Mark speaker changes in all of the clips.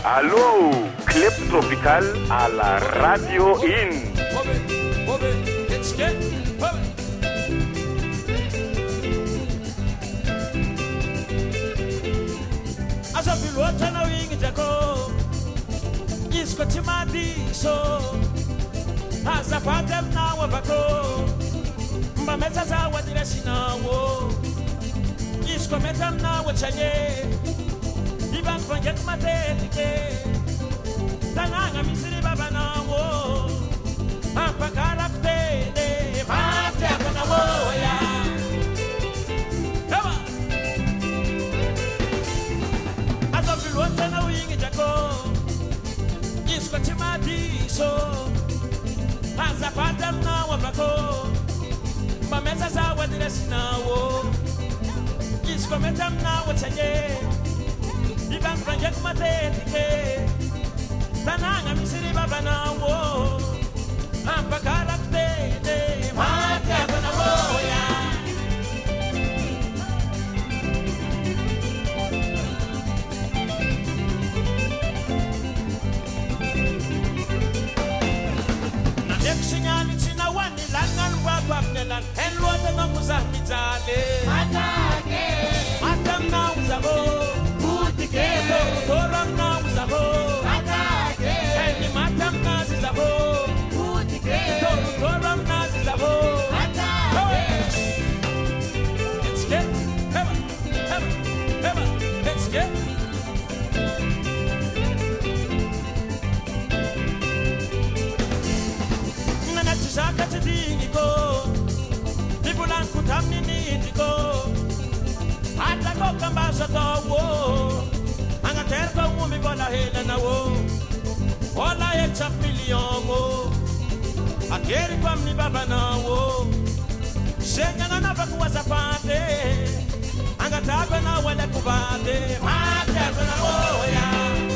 Speaker 1: Allô, Club Tropical à la Radio In.
Speaker 2: Iban forget my dedicate. Tananga misiri baba na wo. Ampa karakte de mate kana wo ya. Eba. Azo bilwata na wingi jako. Isko timadi so. Aza patam na wabako. Mameza za wadiresi na wo. Isko metam na wachanye. Iban franjek matetike Tananga misiri baba na wo Ampa karakte de mate akana wo ya Na deksinyani china wani langan wapapnelan Enluata na muzahmitale Matake Matam na uzabo Toram na uzabo Atake Eni matam na zizabo Utike Toram na zizabo Atake Let's get Heba Let's get Nana tishaka tidingi ko Nibulan kutamini indiko Atako kambasa towo Terko umi bola hela na wo Ola ye chapilion wo Akeri kwa mni baba na wo Shenya na napa kuwa zapande Anga tabe na wale kubade Materko na wo ya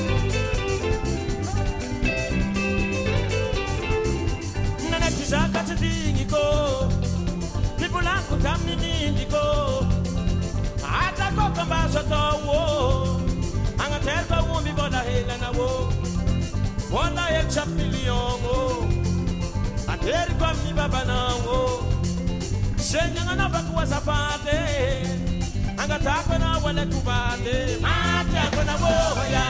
Speaker 2: Nane tizaka tidingi ko Nipulanku tamni nindi ko Atako kambaso to wo Terba wumbi bola hela na wo Wala ye chapilion wo Ateri kwa mi baba na wo Shenya nga na bakuwa zapate Anga takwe na wale kubate Mate akwe na wo ya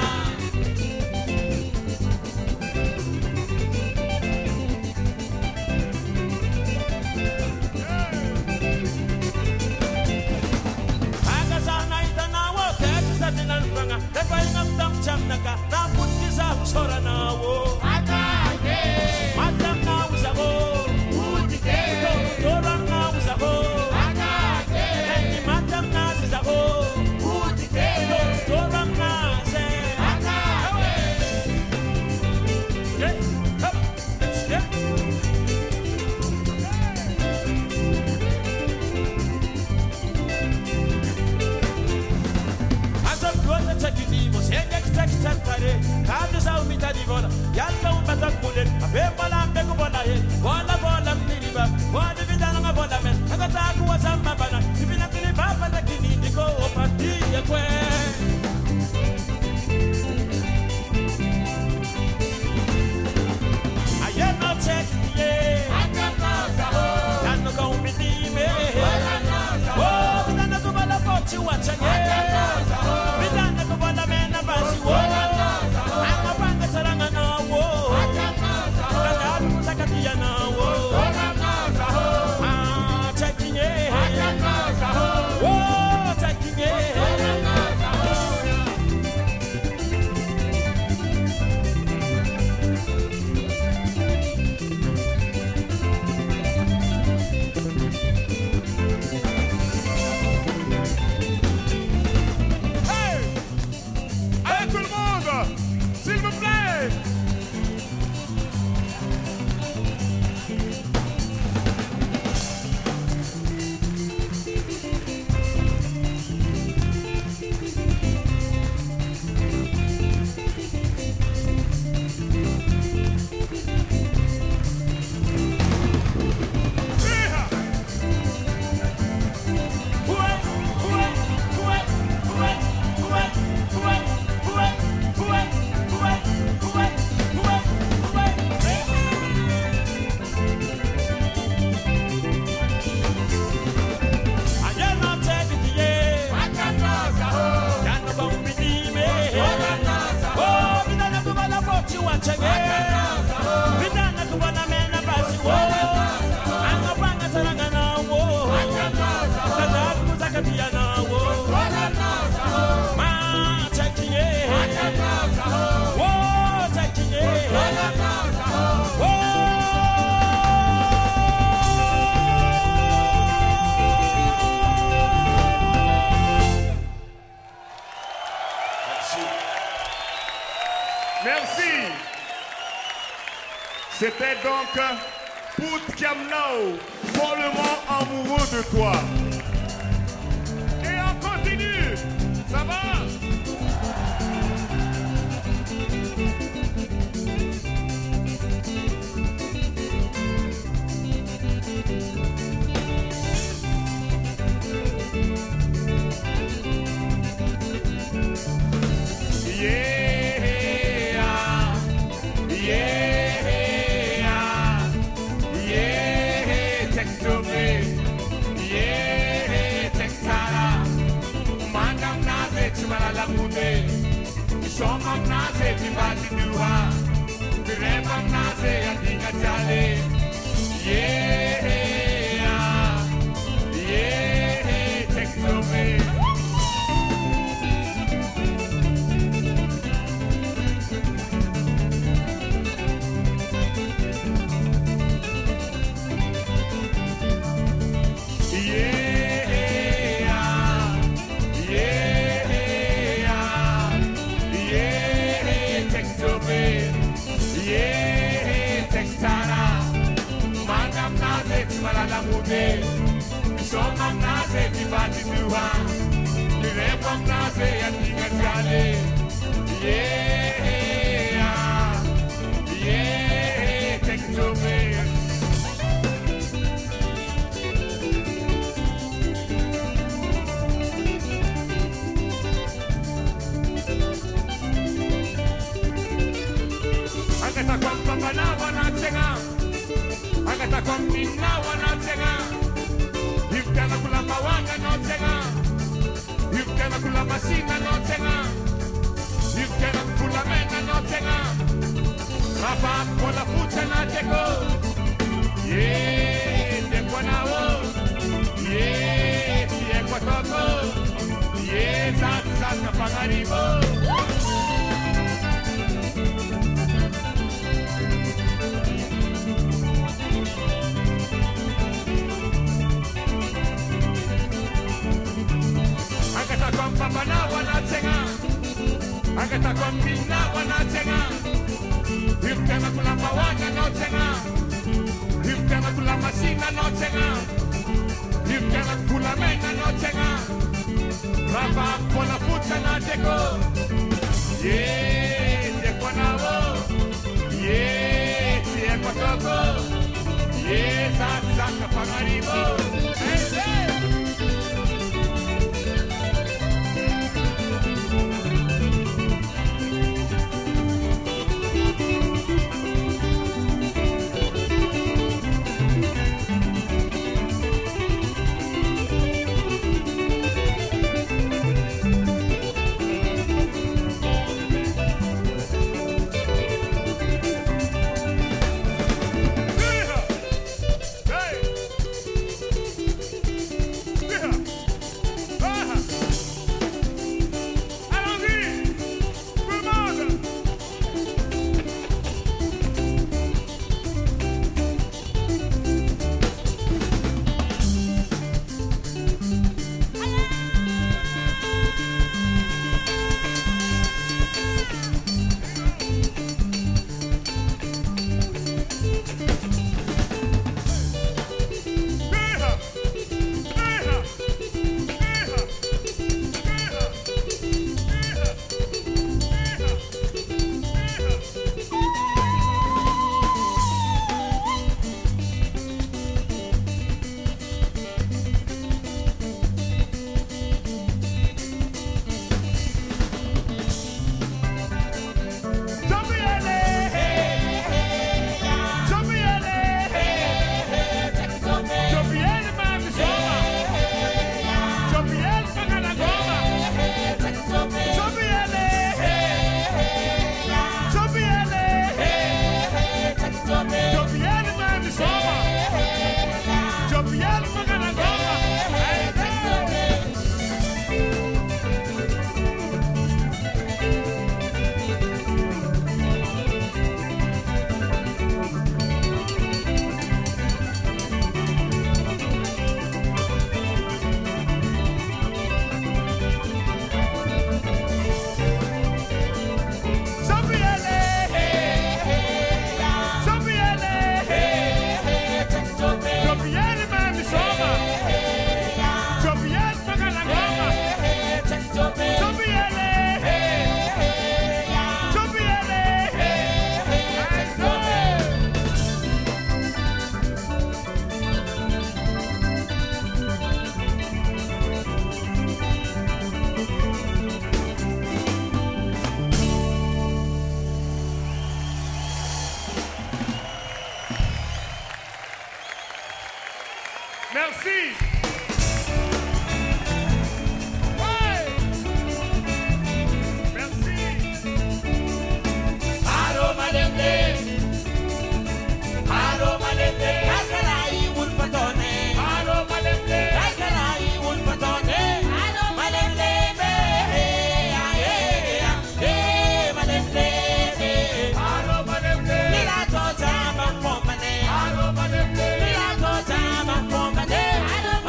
Speaker 2: Chamnaka na putiza usora na wo Atake Matam na uzabo Utike Toram na uzabo Atake Eni matam na zizabo Utike Toram na ze Atake Yeah, let's get Azam duota chakidimos Takare, kade sa umita di vola, yalla umata kulen, abe bola mbegu bola he, bola miriba, bola vidana nga bola men, agata kuwa samba bana, ibina tini baba na kini diko opati ya kwe. Aye no check ye, yano ka umiti me, oh vidana kubala pochi wachanye, vidana kubala mena basi wo.
Speaker 3: Merci. C'était donc Pout Kiamnao, follement amoureux de toi. Et on continue. Ça va?
Speaker 2: Somam nase tibati duha, diremam nase adinga jale. Yeah, yeah, take it away. Somam nase tibati duha, diremam nase adinga jale. Yeah, yeah, take it away. Angata kwa pambana wanachenga, angata kwa mina wanachenga. Yukana kula mawanga no tenga, yukana kula masina no tenga, yukana kula mena no tenga. Rafa kola pucha na teko, yeah, teko na wo, yeah, tieko toko, yeah, zat kapangaribo. Papa na wanatenga, angata kwa mina wanatenga. Yukana kula mawanga no tenga, yukana kula masina no tenga, yukana kula mena no tenga. Rapa kola pucha na teko, yeah, teko na wo, yeah, tieko toko, yeah, zat kapangaribo. Hey, hey.
Speaker 3: Merci. Ouais. Merci.
Speaker 2: Aroma Lembe. Aroma Lembe. Kakalai Wolfatone. Aroma Lembe. Kakalai Wolfatone. Aroma Lembe. Aroma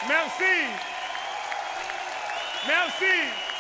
Speaker 3: Merci. Merci.